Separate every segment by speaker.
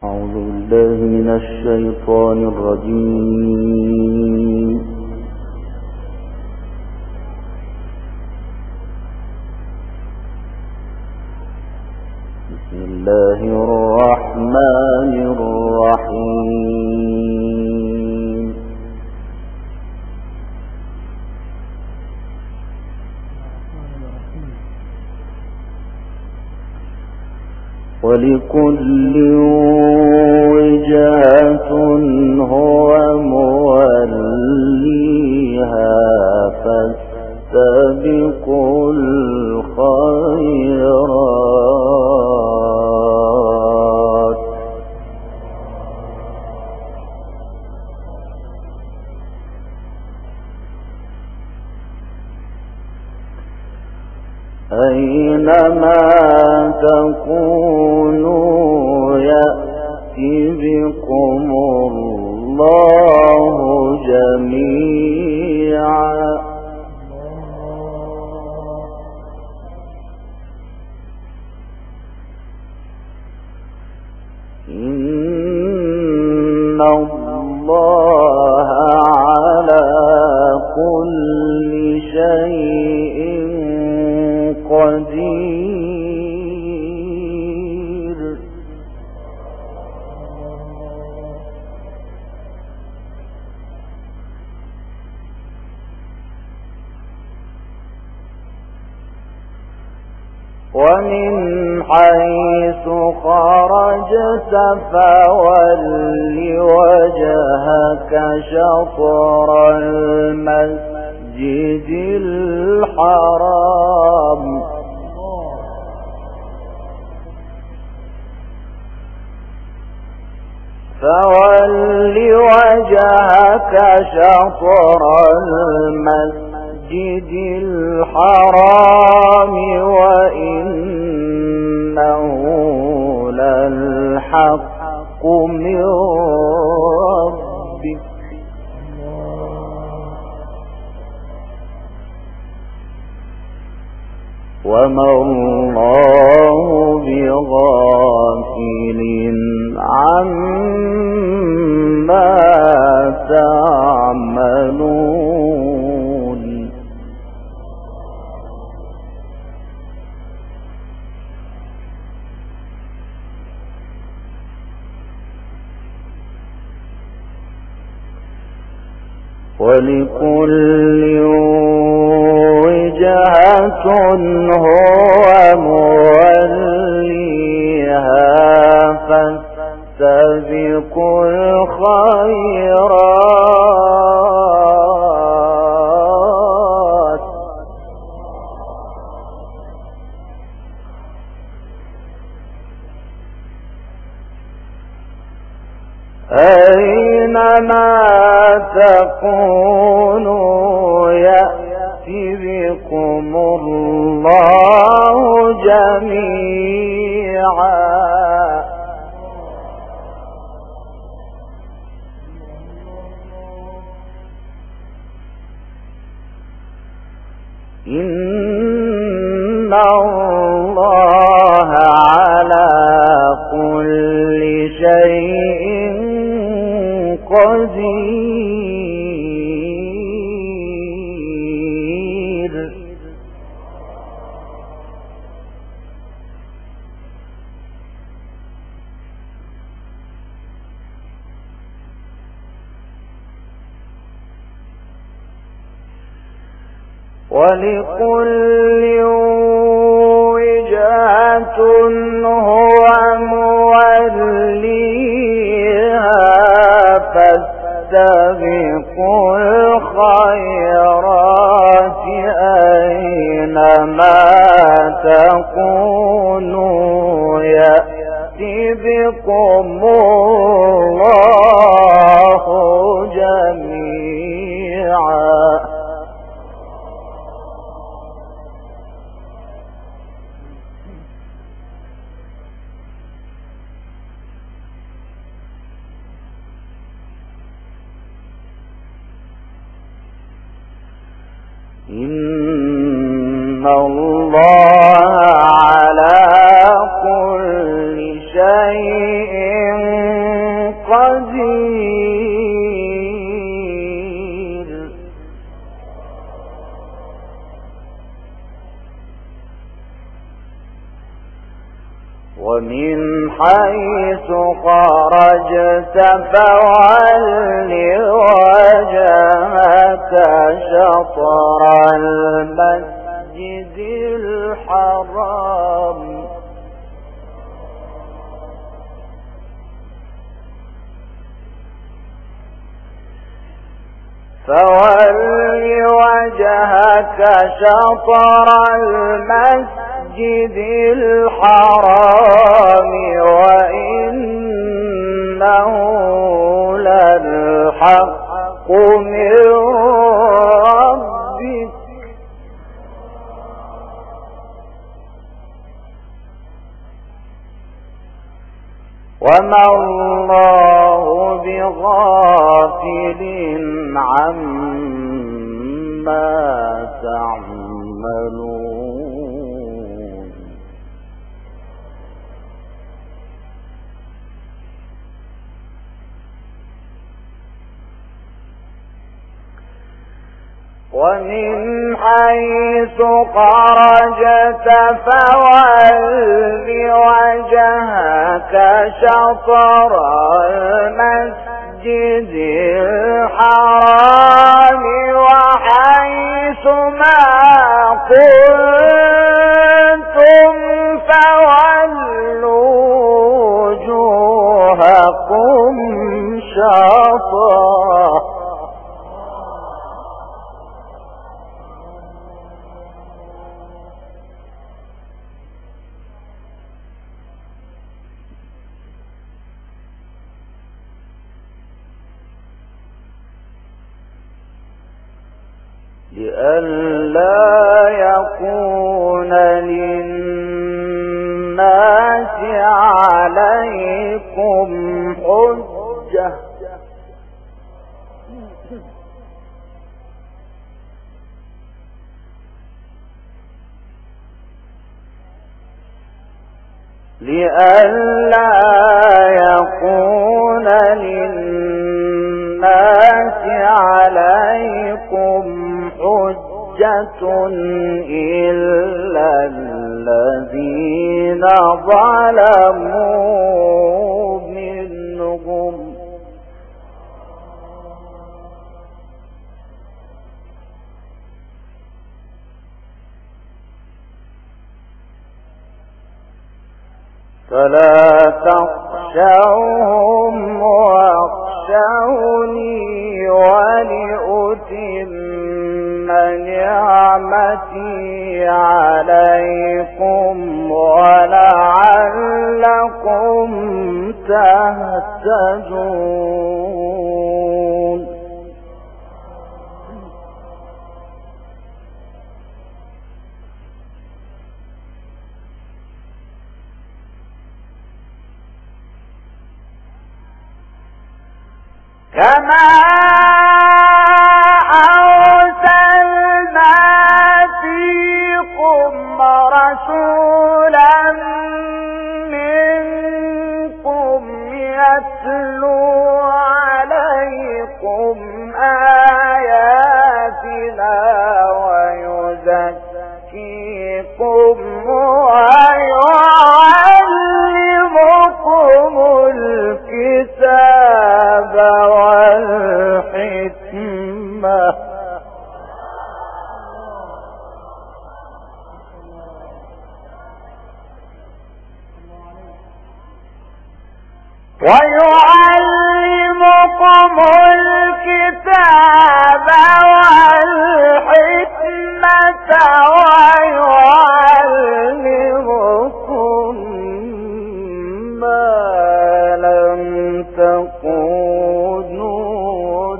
Speaker 1: أعوذ بالله من الشيطان الرجيم. بسم الله الرحمن الرحيم. ولكل وجهة هو موليها فاستبقوا الخيرات أينما تكونوا يأتي بكم الله جميعا إن الله على كل شيء قدير. ومن حيث خرجت فول وجهك شطر المسجد الحرام فول وجهك شطر المسجد الحرام وإنه للحق من ربك وما الله بغافل عما تعملون. ولكل وجهة هو موليها فاستبقوا الخيرات أينما تكونوا يأتي بكم الله جميعا إن الله على كل شيء قدير. ولكل وجهة هو موليها فاستبقوا الخيرات أينما تكونوا يأتي بكم الله جميعا إن الله على كل شيء قدير. ومن حيث خرجت فول وجهك شطر المسجد الحرام فول وجهك شطر المسجد الحرام وإنه للحق من ربك وما الله بغافل عما تعملون. ومن حيث خرجت فول وجهك شطر المسجد الحرام وحيث ما كنتم فولوا وجوهكم شطره لئلا يكون للناس عليكم حجة لئلا يكون للناس عليكم حجة إلا الذين ظلموا منهم فلا تخشوهم واخشوني ولأتم نعمتي عليكم ولعلكم تهتدون. كما أرسلنا فيكم رسولا منكم يتلو عليكم آياتنا ويزكيكم ويعلمكم الكتاب والحكمة ويعلمكم الكتاب والحكمة ويعلمكم ما لم تكونوا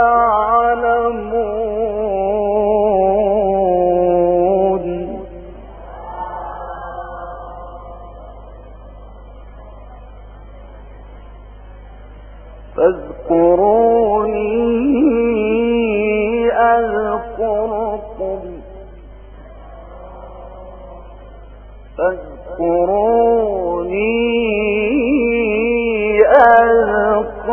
Speaker 1: تعلمون. فاذكروني أذكركم فاذكروني أذكركم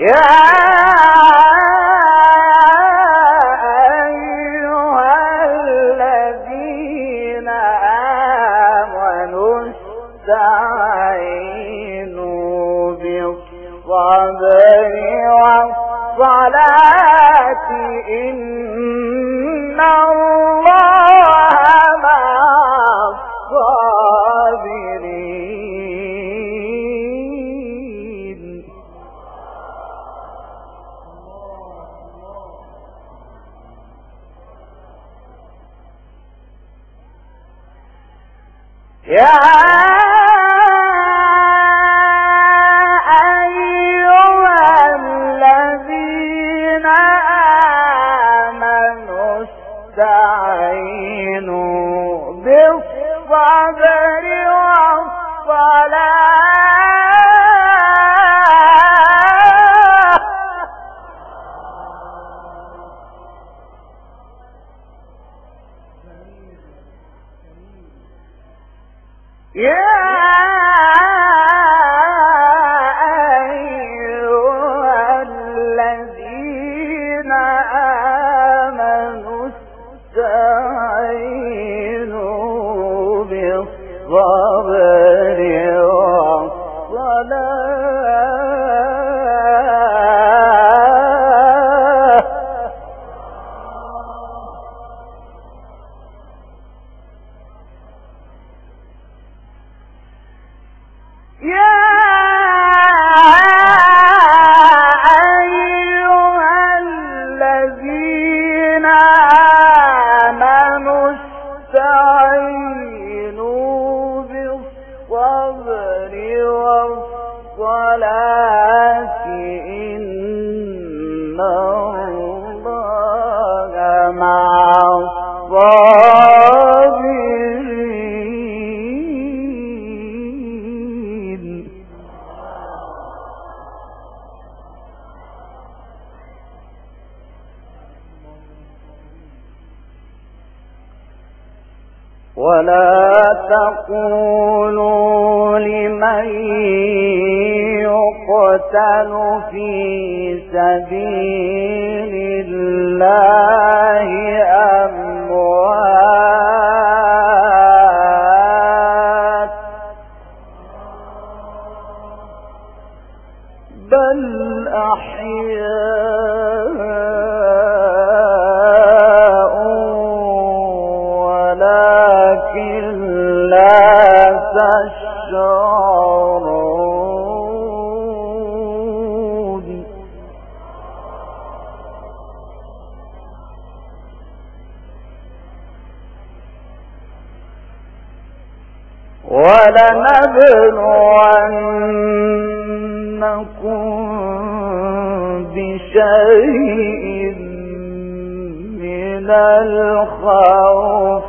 Speaker 1: أيها الذين آمنوا استعينوا بالصبر والصلاة إن الله مع الصابرين. يا أيها الذين آمنوا استعينوا بالصبر والصلاة يا أيها الذين آمنوا استعينوا بالصبر والصلاة يا أيها الذين آمنوا استعينوا بالصبر والصلاة إن الله مع الصابرين. ولا تقولوا لمن يقتل في سبيل الله أموات بل أحياء ولكن لا تشعرون. ولنبلونكم بشيء من الخوف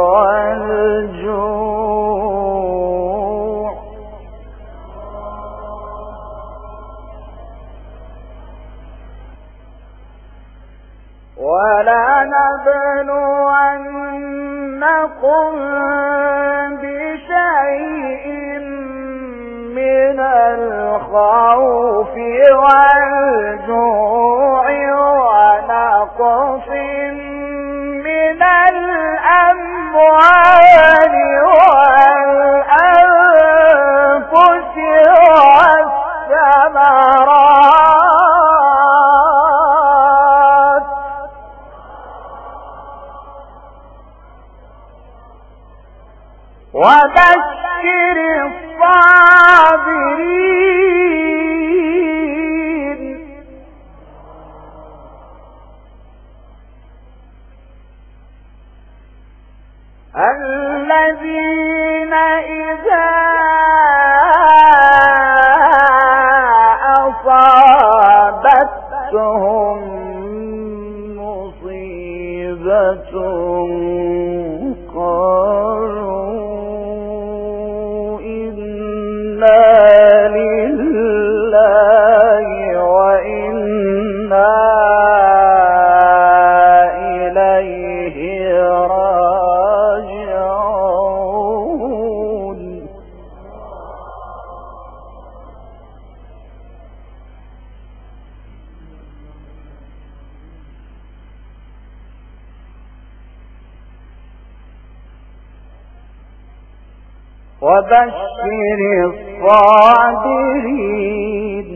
Speaker 1: والجوع ولنبلونكم بشيء من الخوف والجوع ونقص من الأموال والأنفس والثمرات وبشر الصابرين الذين إذا أصابتهم مصيبة قالوا إنا لله وإنا إليه راجعون. وبشر الصابرين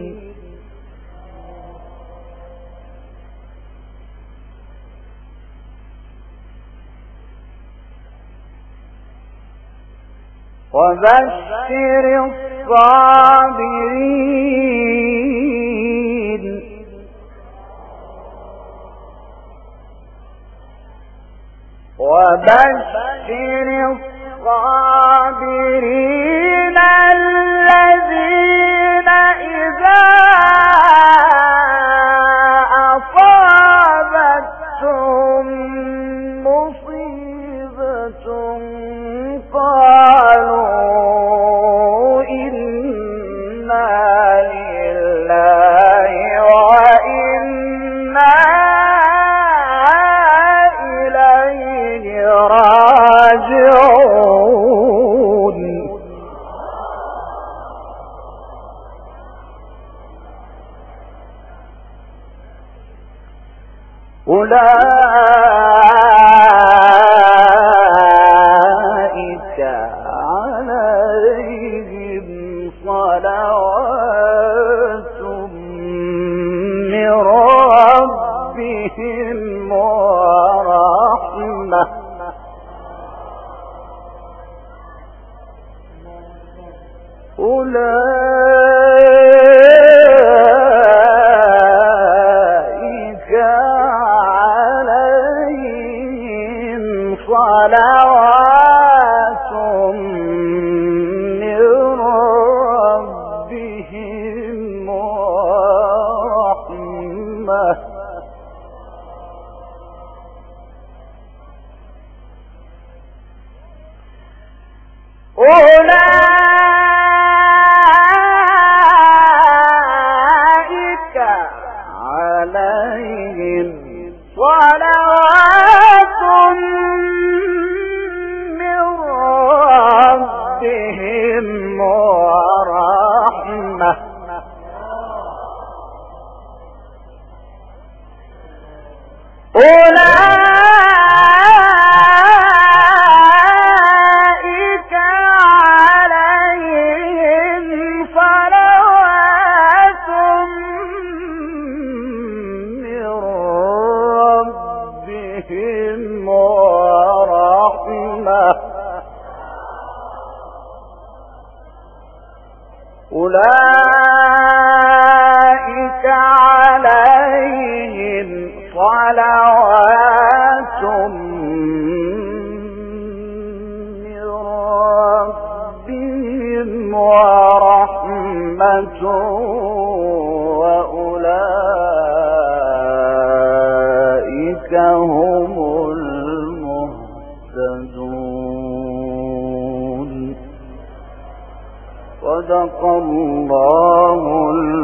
Speaker 1: وبشر الصابرين وبشر الصابرين الذين إذا أصابتهم مصيبة قالوا إنا لله وإنا إليه راجعون أولئك عليهم صلوات من ربهم ورحمة أولئك عليهم صلوات من ربهم ورحمة أولئك عليهم صلوات من ربهم ورحمة أولئك عليهم صلوات من ربهم ورحمة أولئك عليهم صلوات من ربهم ورحمة وأولئك هم المهتدون. صدق الله